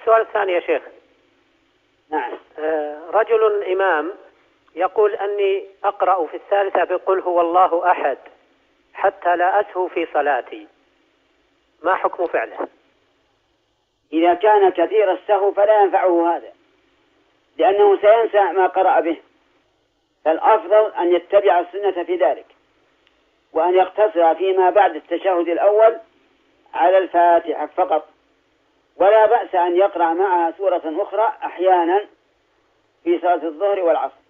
السؤال الثاني يا شيخ. نعم. رجل إمام يقول أني أقرأ في الثالثة بقل هو الله أحد حتى لا أسهو في صلاتي، ما حكم فعله؟ إذا كان كثير السهو فلا ينفعه هذا، لأنه سينسى ما قرأ به، فالأفضل أن يتبع السنة في ذلك، وأن يقتصر فيما بعد التشهد الأول على الفاتحة فقط، ولا بأس أن يقرأ معها سورة أخرى أحيانا في صلاة الظهر والعصر.